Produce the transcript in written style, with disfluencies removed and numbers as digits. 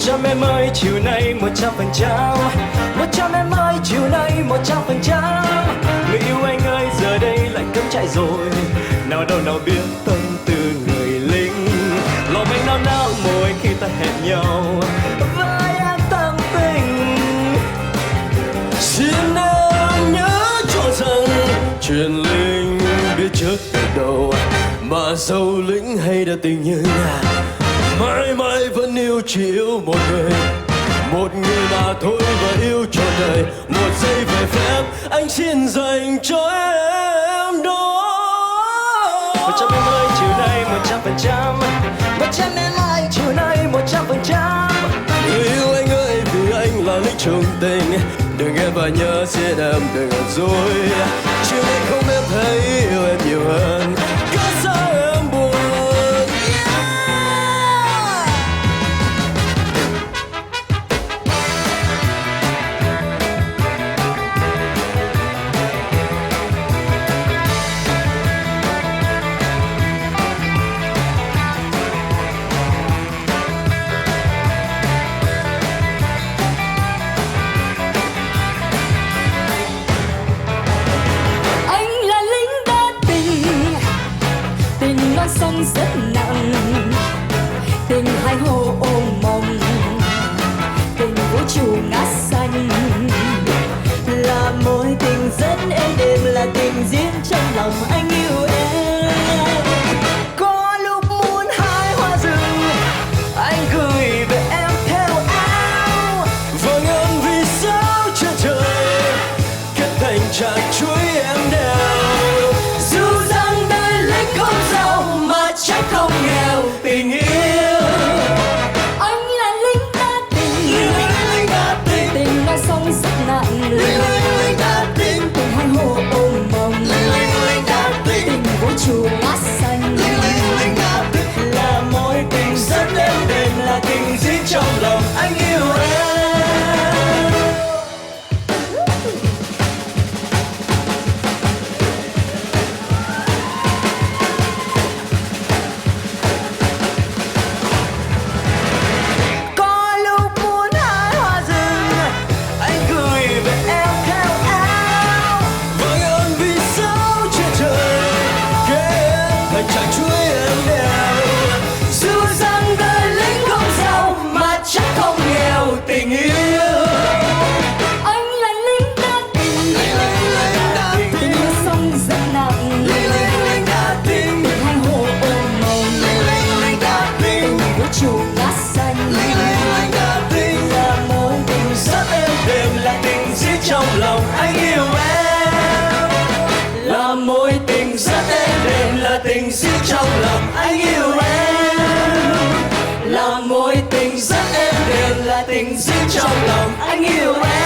100 em ơi chiều nay 100%, 100 em ơi chiều nay 100%. Người yêu anh ơi giờ đây lại cắm trại rồi, nào đâu nào biết tâm tư người lính. Lòng anh nao nao mỗi khi ta hẹn nhau với anh tận tình. Xin em nhớ cho rằng chuyện lính biết trước từ đầu, mà dẫu lính hay đã tình nhưng mãi mãi vẫn yêu, chỉ yêu một người mà thôi và yêu trọn đời. Một giây về phép anh xin dành cho em đó. 100 em ơi chiều nay 100%, 100 em ơi chiều nay 100%. Người yêu anh ơi vì anh là lính trường tình, đừng em và nhớ xin em đừng làm dối. Chiều nay không em thấy yêu em nhiều hơn, cớ sao em buồn. Sông rất nặng, tình hai hồ ôm mộng, tình vũ trụ ngát xanh, là mối tình rất êm đềm, là tình diễn trong lòng anh yêu em. Có lúc muốn hái hoa rừng, anh gửi về em theo áo. Vầng ơn vì sao trên trời kết thành chàng chuối em đeo. Dù rằng đời lính không giàu mà chắc không nghèo tình yêu. Anh là lính đa tình, Lính đa tình, tình non sông rất nặng, lính đa tình, tình hai hồ ôm mộng, lính đa tình, tình vũ trụ ngát xanh, lính đa tình, là mối tình rất êm đềm, là tình diễn trong lòng anh yêu em. có lúc muốn hái hoa rừng, Anh gửi về em theo áo. Vâng ơn vì sao trên trời kết thành chàng chuối em đeo. dù rằng đời lính không giàu mà chắc không nghèo tình yêu. Anh là lính đa tình, tình non sông rất nặng, Lính đa tình, tình hai hồ ôm mộng, lính đa tình, tình vũ trụ ngát xanh, lính đa tình, là mối tình rất êm đềm, là tình diễn trong lòng anh yêu em. Là mối tình rất êm đềm, là tình diễn trong lòng anh yêu em. Là mối tình rất êm đềm, là tình diễn trong lòng anh yêu em.